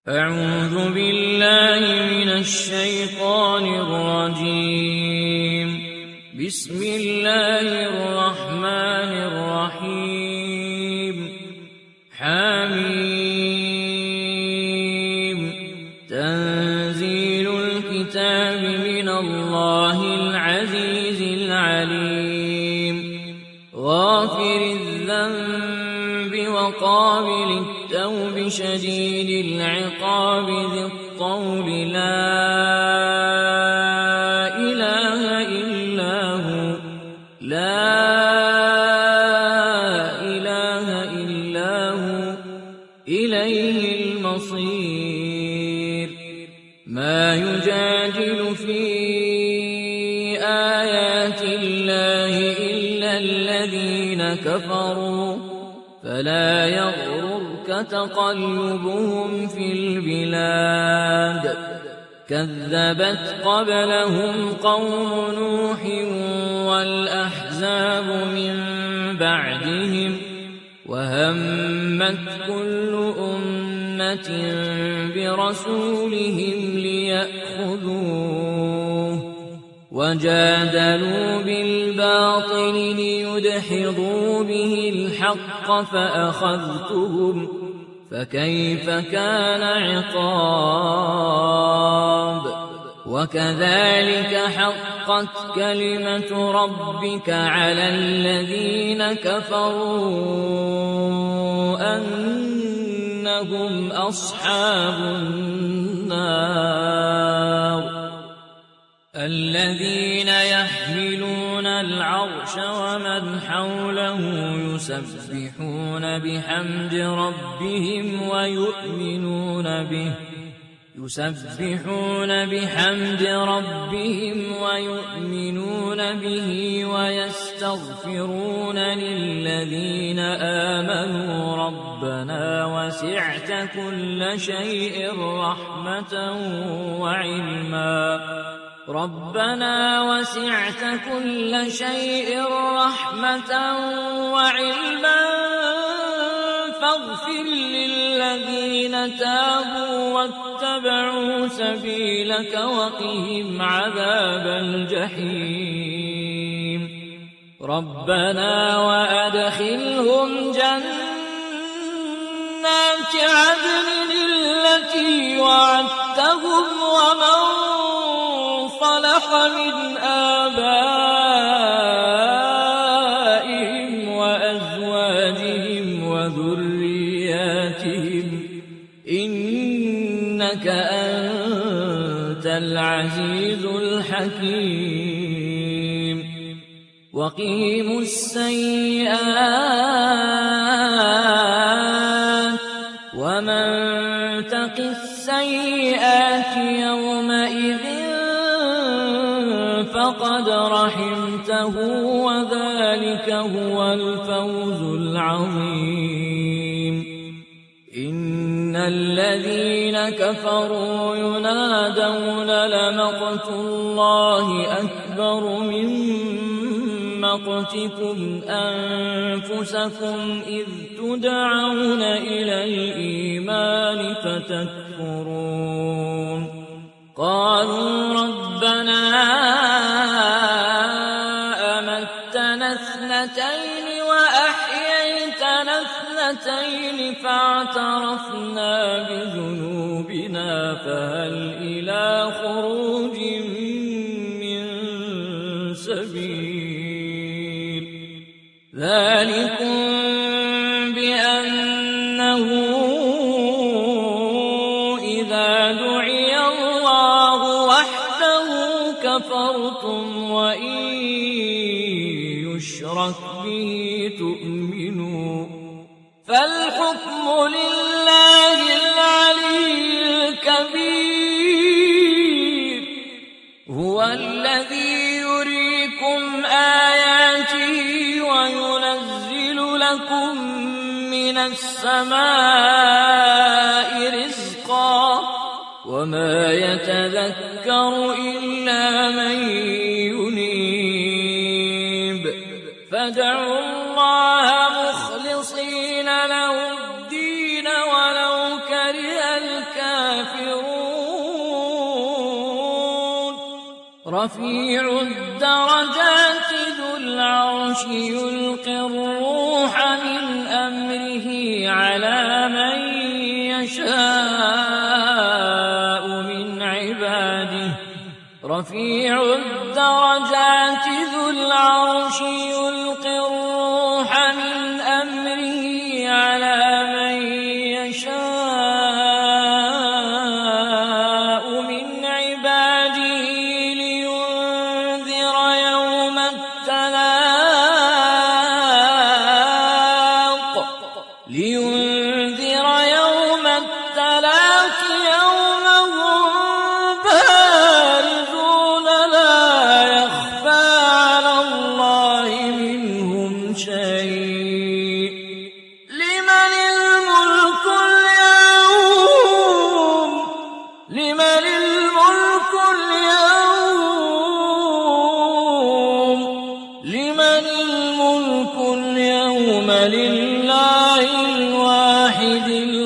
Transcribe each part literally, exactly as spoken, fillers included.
أعوذ بالله من الشيطان الرجيم. بسم الله الرحمن الرحيم. حميم. تنزيل الكتاب من الله العزيز العليم. غافر الذنب وقابل التوب شديد العقاب ذي الطول لا إله إلا هو لا إله إلا هو إليه المصير. ما يجادل في آيات الله إلا الذين كفروا فلا يغررك تقلبهم في البلاد. كذبت قبلهم قوم نوح والأحزاب من بعدهم وهمت كل أمة برسولهم ليأخذوه وجادلوا بالباطل ليدحضوا به الحق فأخذتهم فكيف كان عقاب. وكذلك حقت كلمة ربك على الذين كفروا أنهم أصحاب النار. الذين يحملون العرش ومن حوله يسبحون بحمد ربهم ويؤمنون به يسبحون بحمد ربهم ويؤمنون به ويستغفرون للذين آمنوا ربنا وسعت كل شيء رحمة وعلما ربنا وسعت كل شيء رحمة وعلما فاغفر للذين تابوا واتبعوا سبيلك وقهم عذاب الجحيم. ربنا وأدخلهم جنات عدن التي وعدتهم ومن صلح من آبائهم وأزواجهم وذرياتهم إنك أنت العزيز الحكيم. وقهم السيئات ومن تق السيئات يومئذ فقد رحمته وذلك هو الفوز العظيم. إن الذين كفروا ينادون لمقت الله أكبر من مقتكم أنفسكم إذ تدعون إلى الإيمان فتكفرون. قالوا ربنا أمتنا اثنتين وأحييتنا اثنتين فاعترفنا بذنوبنا فهل إلى خروج من سبيل. ذلكم بأنه إذا دعي الله وحده كفرتم وإن يشرك به تؤمنوا فالحكم لله العلي الكبير. هو الذي يريكم آياته وينزل لكم من السماء رزقا وما يتذكر إلا من ينيب. فادعوا الله مخلصين له الدين ولو كره الكافرون. الكافرون رفيع الدرجات ذو العرش يلقي الروح من أمره على من يشاء من عباده رفيع الدرجات ذو العرش يلقي الروح من أمره على من يشاء من عباده لينذر يوم التلاق لينذر يوم التلاق يوم هم بارزون لا يخفى على الله منهم شيء لمن الملك اليوم لمن الملك اليوم لمن الملك اليوم لله الواحد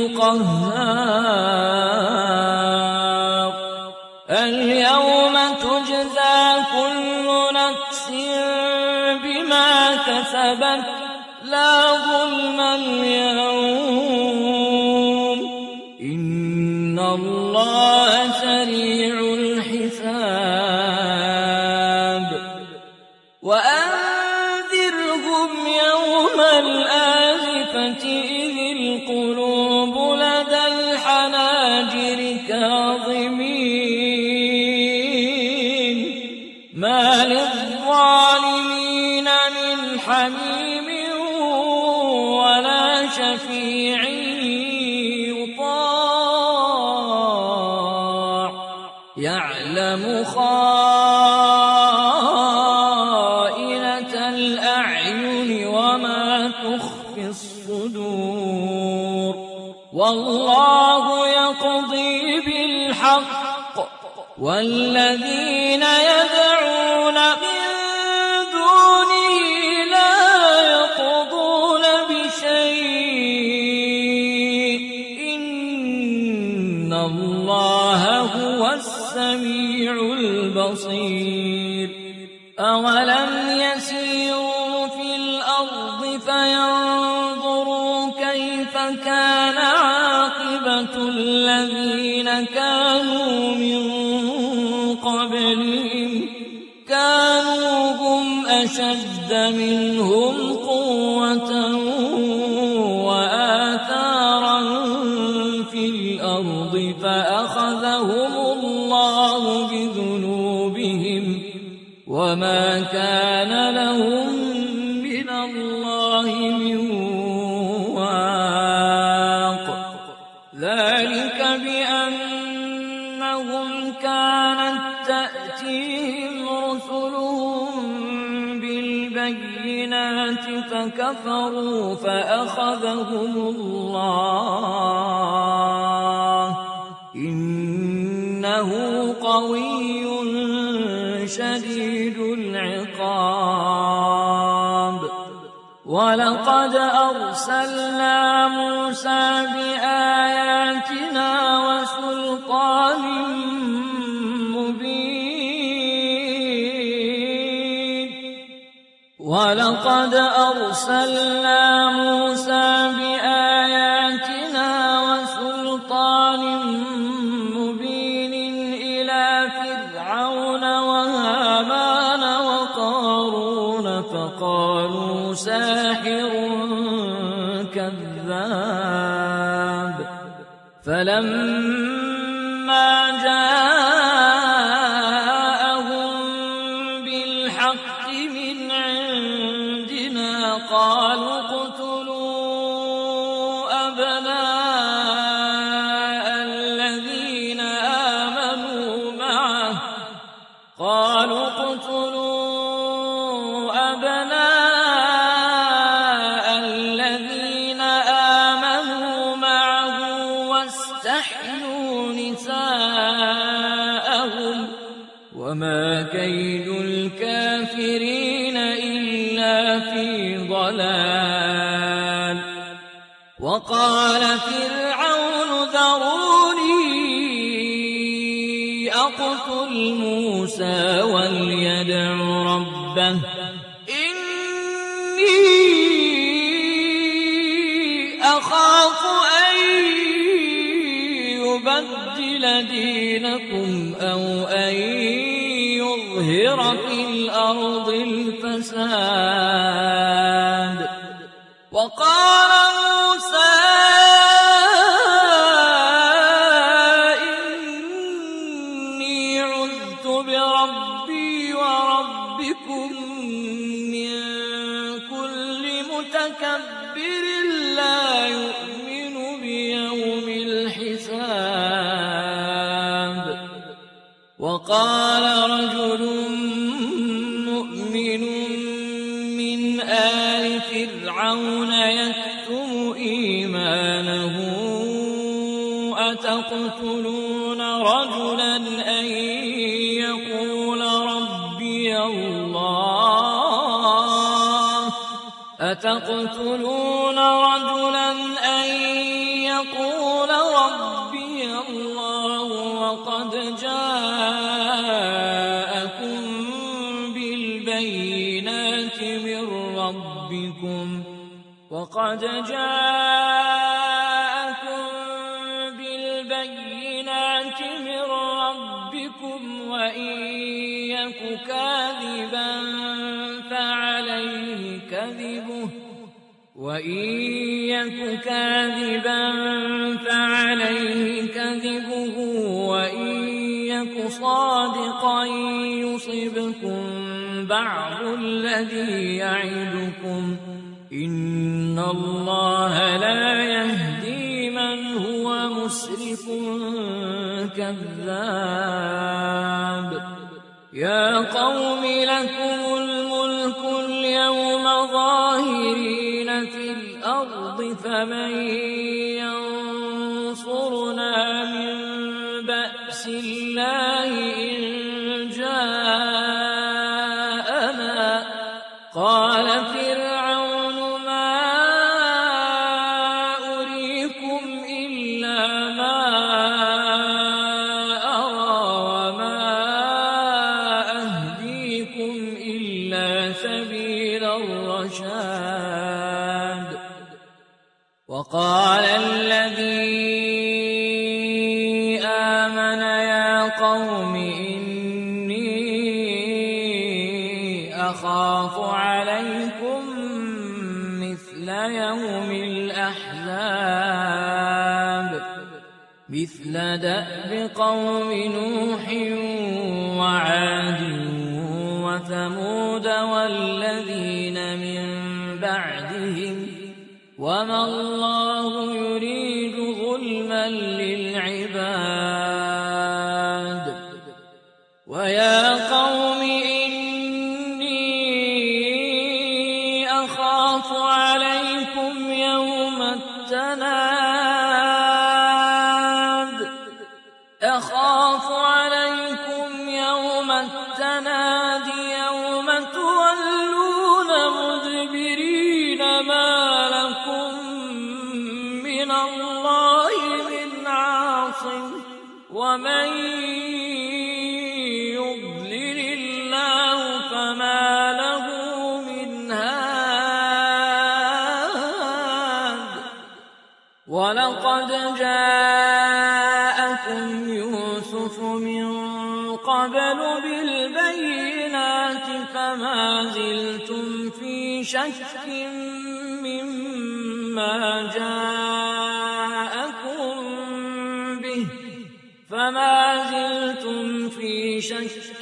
القهار اليوم تجزى كل نفس بما كسبت لا ظلم اليوم إن الله سريع الحساب وأنذرهم يوم الآزفة إذ القلوب لدى الحناجر كاظمين ما للظالمين من حميم ولا شفيع يطاع يعلم خائنة الأعين وما تخفي الصدور والله يقضي بالحق والذين يدعون من دونه لا يقضون بشيء إن الله هو السميع البصير أولم يسيروا في الأرض فينظروا كيف كان عاقبة الذين كانوا من قبلهم كانوا هم أشد منهم قوة وآثارا في الأرض فأخذهم الله بذنوبهم وما كان لهم من الله من واق ذلك بأنهم كانت تأتيهم رسلهم بالبينات فكفروا فأخذهم الله إنه قوي شديد العقاب ولقد أرسلنا موسى بآياتنا وسلطان مبين ولقد أرسلنا موسى بآياتنا وسلطان مبين إلى فرعون وهامان وقارون فقالوا ساحر كذاب فلما جاءهم بالحق من عندنا قالوا اقتلوا أبناء الذين آمنوا معه قالوا اقتلوا أبناء الذين آمنوا معه واستحيوا نساءهم وما كيد الكافرين إلا في ضلال وقال فرعون ذروني فليقتل موسى وليدع ربه إني أخاف أن يبدل دينكم أو أن يظهر في الأرض الفساد. وقال موسى إني عذت بربي وربكم من كل متكبر لا يؤمن بيوم الحساب. وقال رجل مؤمن من آل فرعون يكتم إيمانه أتقتلون رجلا أن يقول ربي الله أتقتلون رجلا أن يقول ربي الله وقد جاءكم بالبينات من ربكم وقد جاءكم بالبينات من ربكم وإن يك كاذبا فعليه كذبه وإن يك كاذبا فعليه كذبه وإن يك صادقا يصبكم بعض الذي يعدكم إن الله لا يهدي من هو مسرف كذاب. يا قوم لكم الملك اليوم ظاهرين في الأرض فمن ينصرنا من بأس الله إن جاءنا. قال فرعون ما أريكم إلا ما أرى وما أهديكم إلا سبيل الرشاد. وقال الذي آمن يا قوم إني أخاف عليكم مثل يوم الأحزاب مثل دأب قوم نوح وعاد وثمود والذين من بعدهم وما الله يريد ظلما للعباد. ويا قوم إني أخاف عليكم يوم التناد أخاف عليكم يوم التناد يوم تولون مدبرين ما لكم من الله من عاصم ومن يضلل الله فما له من هاد. ولقد جاءكم يوسف من قبل بالبينات فما زلتم في شك مما جاءكم به فما زلتم في شك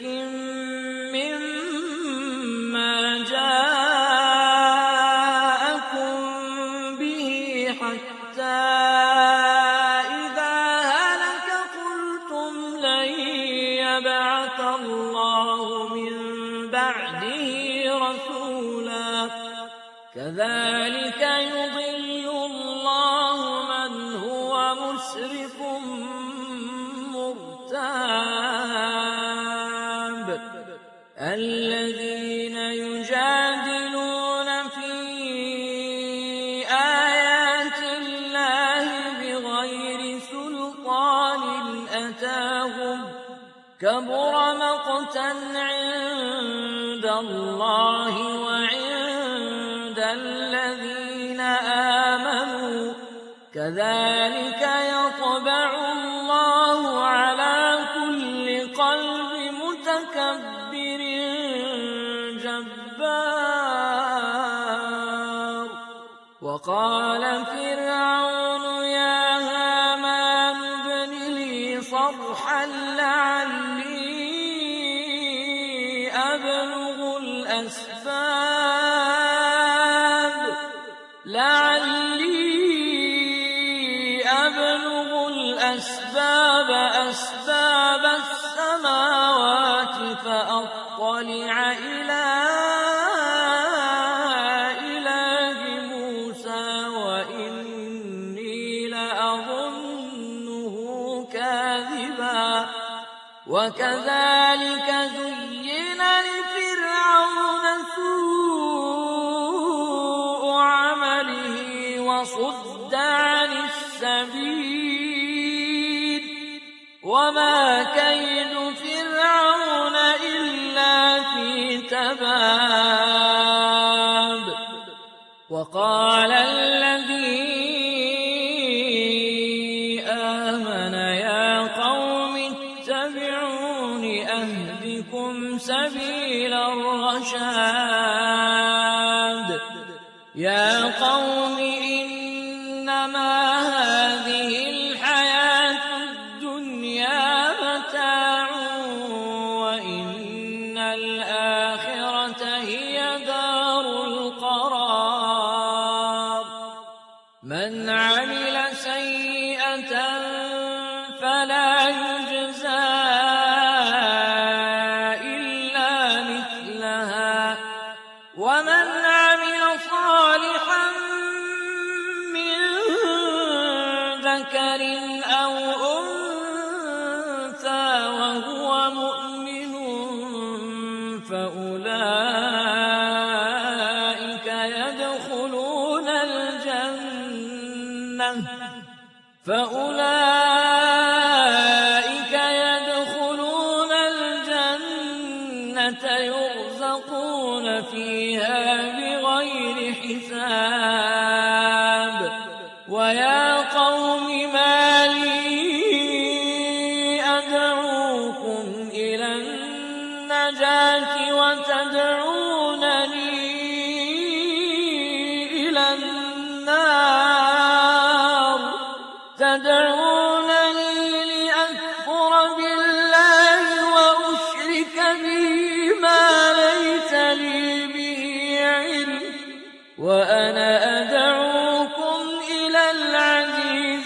مما جاءكم به حتى إذا هلك قلتم لن يبعث الله من بعده رسولا كذلك يضل الله من هو مسرف مرتاب. الذين يجادلون في آيات الله بغير سلطان أتاهم كبر مقتا عند الله وعند الذين آمنوا كذلك يطبع الله على كل قلب متكبر جبار. وقال فرعون يا هامان ابن لي صرحا لعلي أبلغ الأسباب لعلي أبلغ الأسباب أسباب السماوات فأطلع إلى إله موسى وإني لأظنه كاذبا. وكذلك زين لفرعون سوء عمله وصد عن السبيل وما كيد فرعون إلا في تباب. وقال الذي آمن يا قوم اتبعون أهدكم سبيل الرشاد. يا قوم إنما هذه الحياة الدنيا متاع وإن الآخرة هي دار القرار. من عمل سيئة فلا يجزى إلا مثلها ومن عمل صالحا من ذكر أو أنثى وهو مؤمن فأولئك يدخلون الجنة فأولئك يدخلون الجنة يرزقون فيها بغير حساب. ويا قوم ما لي أدعوكم إلى النجاة وتدعونني إلى النار تدعونني لأكفر بالله وأشرك به ما ليس لي به علم وأنا أدعوكم إلى العزيز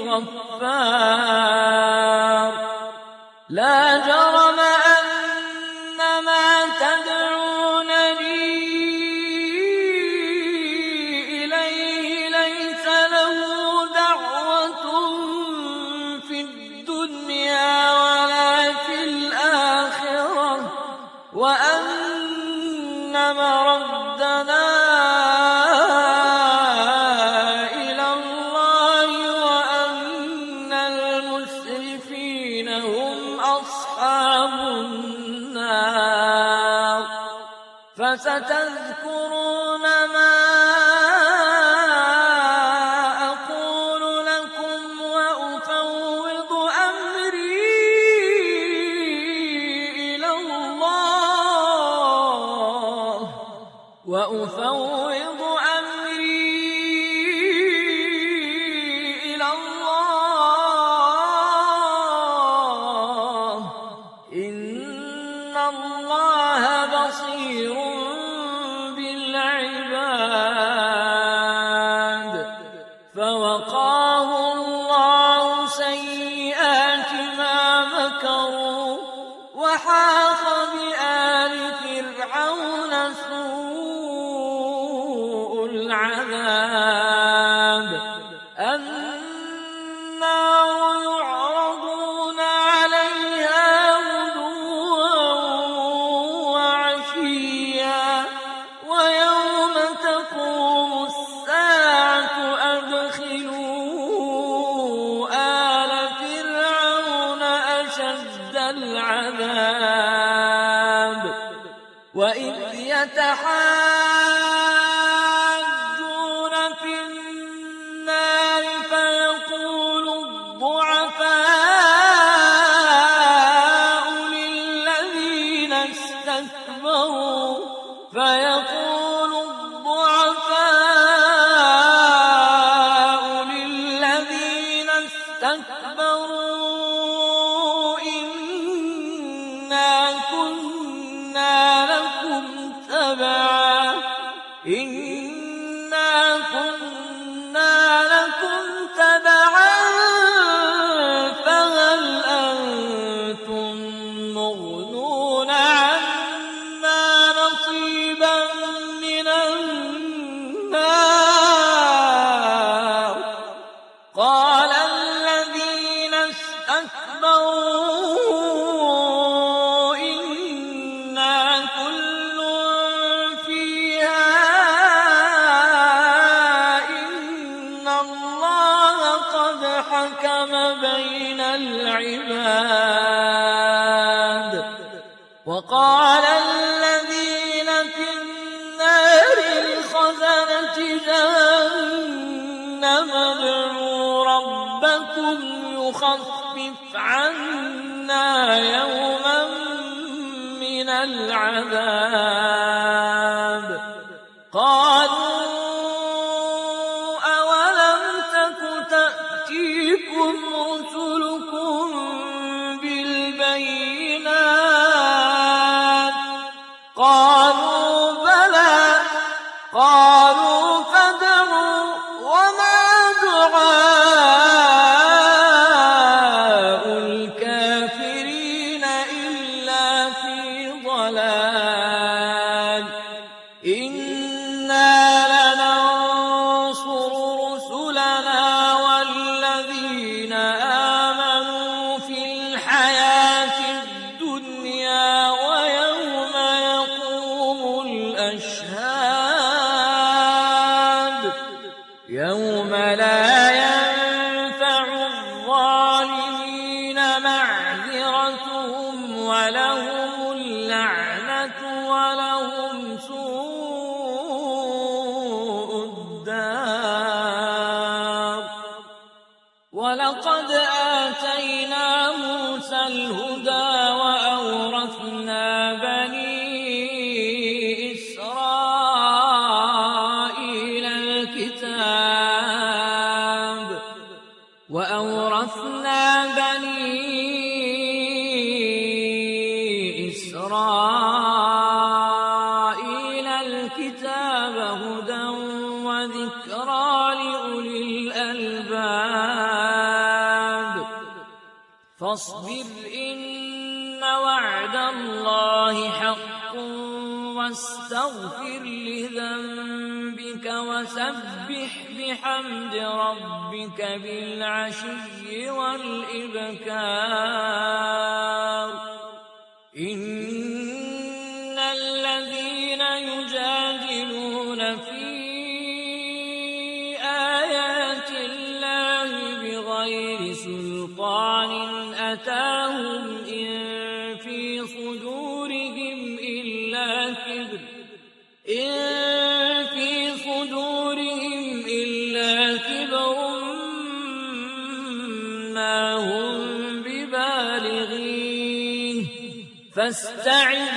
الغفار. لا جرم أن ما تدعونني إليه ليس له دعوة في الدنيا ولا في الآخرة وأن مردنا إلى الله وأن المسرفين هم أصحاب النار. فستذكرون ما أقول لكم وأفوض أمري إلى الله وأفوض أمري إلى الله إن الله بصير بالعباد. فوقاه الله سيئات ما مكروا وحاق بآل فرعون سوء العذاب. النار يعرضون عليها غدوا وعشيا ويوم تقوم الساعة أدخلوا آل فرعون أشد العذاب وإذ يتحاجون في النار فيقول الضعفاء للذين استكبروا فيقول الضعفاء للذين استكبروا إنا كنا لكم تبعا إنا كنا لكم تبعا فهل أنتم مغنون عنا نصيبا من النار قال الذين استكبروا إنا كل فيها إن الله قد حكم بين العباد وقال الذين في النار لخزنة جهنم ادعوا ربكم يخفف عنا يوما من العذاب قالوا أولم تك تأتيكم رسلكم بالبينات قالوا بلى قالوا فادعوا وما دعاء الكافرين إلا في ضلال إنا لننصر رسلنا والذين آمنوا في الحياة الدنيا ويوم يقوم الأشهاد يوم لا ينفع الظالمين معذرتهم ولهم اللعنة ولهم سوء الدار ولقد آتينا موسى الهدى وأورثنا بني إسرائيل الكتاب وأورثنا بني إسرائيل الكتاب هدى وذكرى لأولي الألباب فاصبر إن وعد الله حق واستغفر لذنبك وسبح بحمد ربك بالعشي والإبكار إن الذين يجادلون في آيات الله بغير سلطان أتاهم إن في صدورهم إلا كبر إن في صدورهم إلا كبر ما هم ببالغيه فاستعذ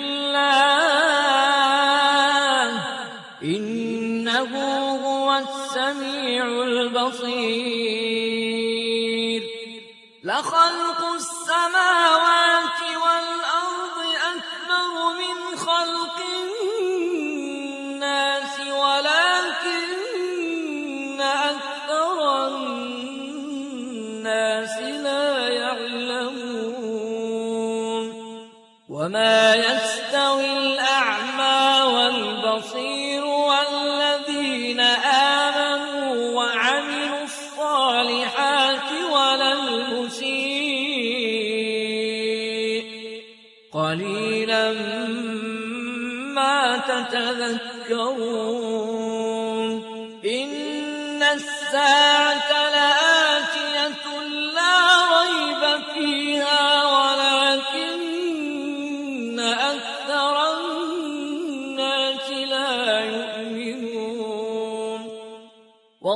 بالله إنه هو السميع البصير لخلق السماوات والأرض أكبر من خلق الناس ولكن أكثر الناس لا يعلمون وما يستوي الأعمى والبصير والذين آمنوا وعملوا الصالحات ولا المسيء قليلا ما تتذكرون إن الساعة لآتية لا ريب فيها ولكن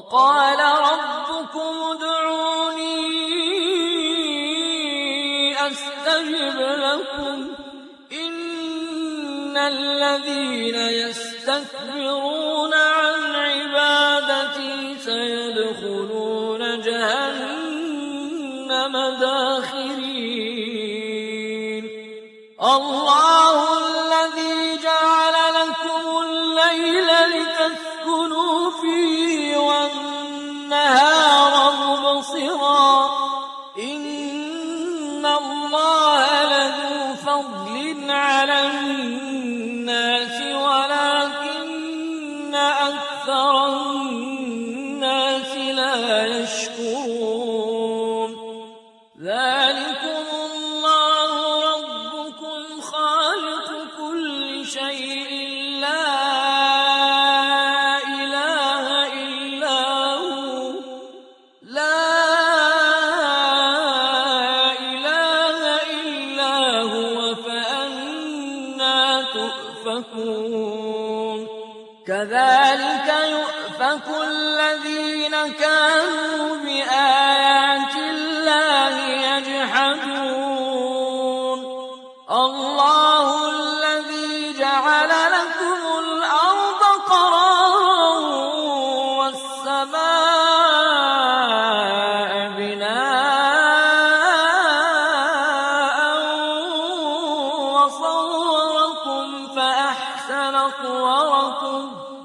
وقال ربكم ادعوني أستجب لكم إن الذين يستكبرون عن عبادتي سيدخلون جهنم داخرين الله الذي جعل لكم الليل لتسكنوا فيه والنهار مبصرا إن الله لذو فضل على الناس ولكن أكثر الناس لا يشكرون ذلكم الله ربكم خالق كل شيء لا إله إلا هو لا إله إلا هو فأنى تؤفكون كذلك يؤفك الذين كانوا بآيات الله يجحدون الله الذي جعل لكم الأرض قرارا والسماء بناء وصوركم فأحسن صوركم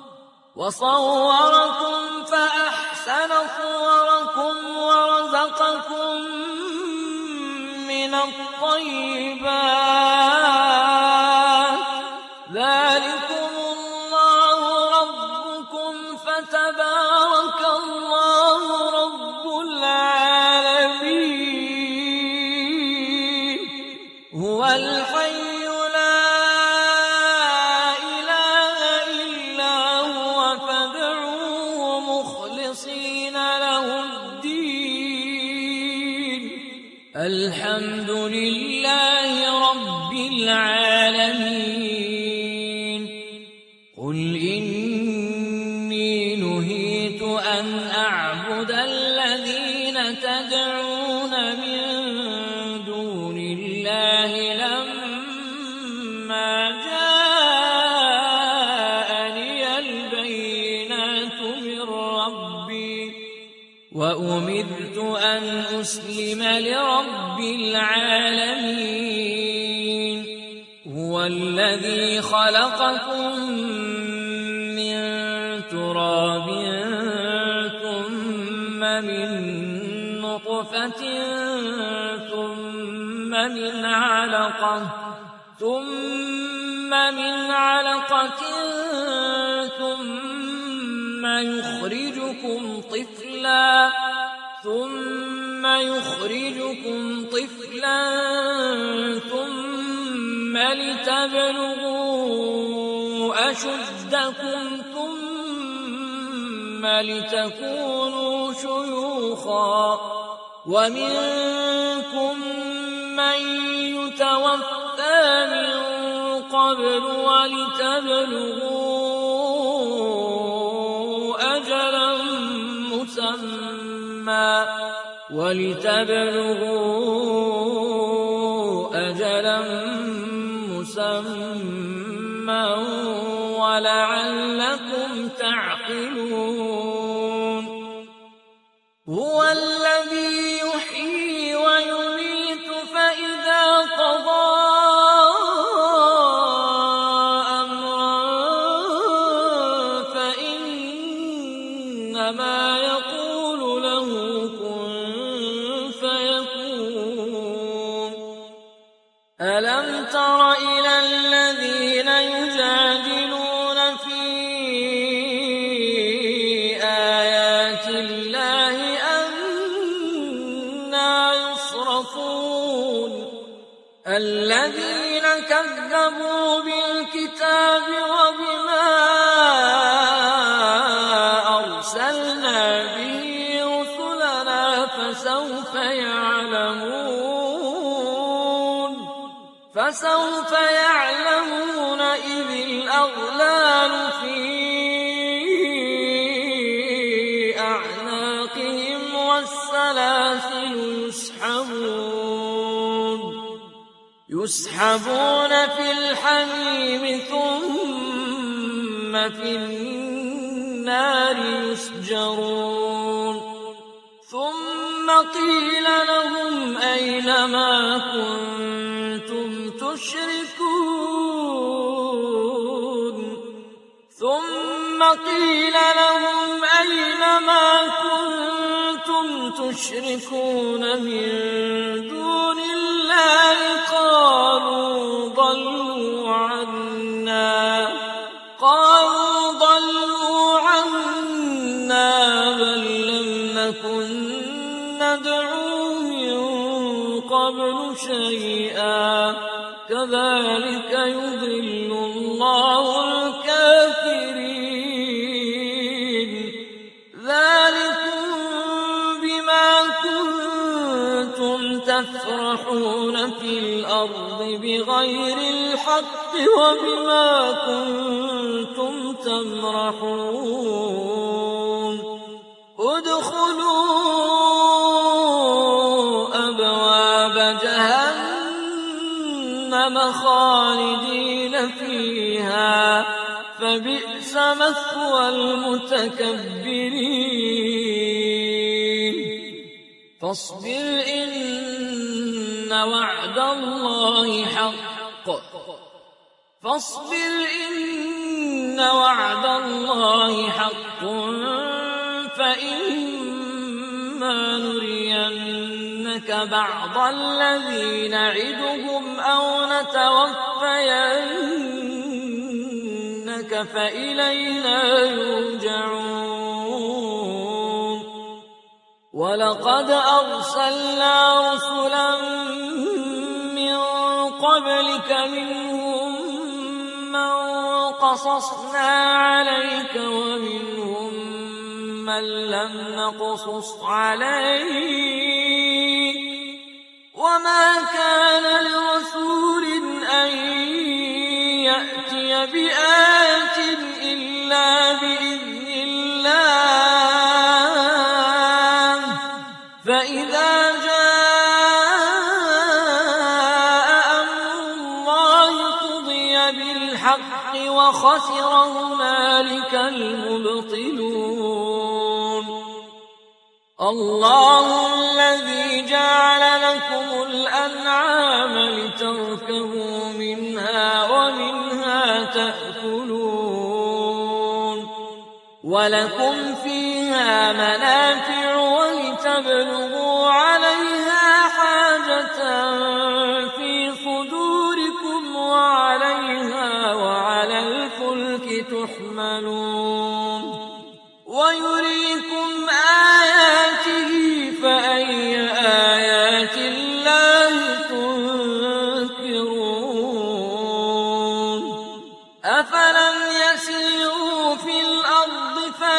وصوركم فأحسن صوركم ورزقكم من الطيبات ذلكم الله ربكم فتبارك الله رب العالمين هو الحي لا إله إلا هو فادعوه مخلصين له الدين الحمد لله رب العالمين قل إني نهيت أن أعبد الذين تدعون من دون الله لما جاءني البينات من ربي وأمرت أن أسلم لرب العالمين هو الذي خلقكم من تراب ثم من نطفة ثم من علقة ثم من علقة ثم يخرجكم طفلا ثم يخرجكم طفلا ثم لتبلغوا أشدكم ثم لتكونوا شيوخا ومنكم من يتوفى من قبل ولتبلغوا أجلا مسمى ولتبلغوا أجلا مسمى ولعلكم تعقلون هو الذي يحيي ويميت فإذا قضى أمرا فإنما يقول له كن فيكون ألم تر إلى الذين يجادلون في آيات الله أنى يصرفون الذين كذبوا بالكتاب وبما أرسلنا به رسلنا فسوف يعلمون فسوف يعلمون إذ الأغلال في يسحبون في الحميم ثم في النار يسجرون ثم قيل لهم أين ما كنتم تشركون ثم قيل لهم أين ما كنتم تشركون من دون الله قالوا ضلوا عنا قالوا ضلوا عنا بل لم نكن ندعو من قبل شيئا كذلك يضل الله الكافرين ذلكم بما كنتم تفرحون في الأرض بغير الحق وبما كنتم تمرحون ادخلوا أبواب جهنم خالدين فيها فبئس مثوى المتكبرين فاصبر إن وعد الله حق فاصبر إن وعد الله حق فإما نرينك بعض الذي نعدهم أو نتوفينك فإلينا يرجعون ولقد أرسلنا رسلا من قبلك منهم من قصصنا عليك ومنهم من لم نقصص عليك وما كان لرسول أن يأتي بآية إلا بإذن الله فإذا جاء أمر الله قضي بالحق وخسر هنالك المبطلون الله الذي جعل لكم الأنعام لتركبوا منها ومنها تأكلون ولكم فيها منافع ولتبلغوا عليها حاجة في صدوركم وعليها وعلى الفلك تحملون ويريكم آياته فأي آيات الله تنكرون أفلم يسيروا في الأرض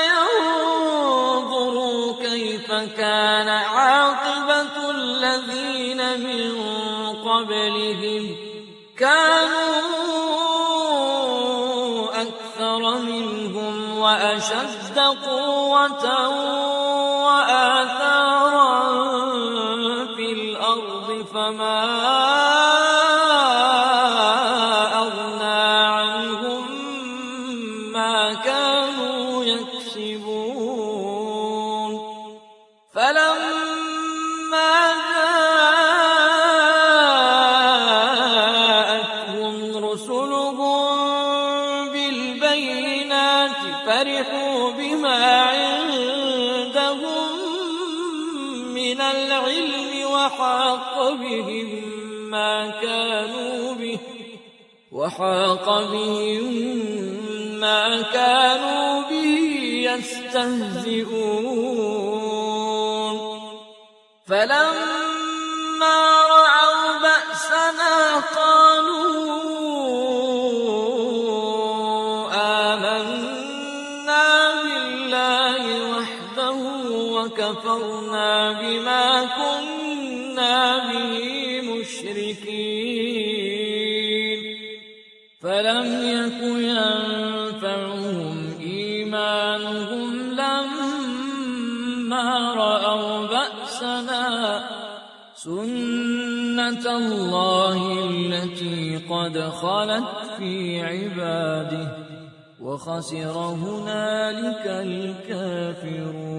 فينظروا كيف كان عاقبة الذين من قبلهم كانوا أكثر منهم وأشد قوة وآثارا في الأرض فما أغنى عنهم ما كانوا يكسبون فلما جاءتهم رسلهم بالبينات فرحوا بما عندهم من العلم وحاق بهم ما كانوا به وحاق بهم ما كانوا به يستهزئون فلما رأوا بأسنا قالوا آمنا بالله وحده وكفرنا بما كنا به مشركين فلم يك ينفعهم إيمانهم لما رأوا بأسنا سنة سُنَّةَ اللَّهِ الَّتِي قَدْ خَلَتْ فِي عِبَادِهِ وَخَسِرَ هُنَالِكَ الْكَافِرُونَ.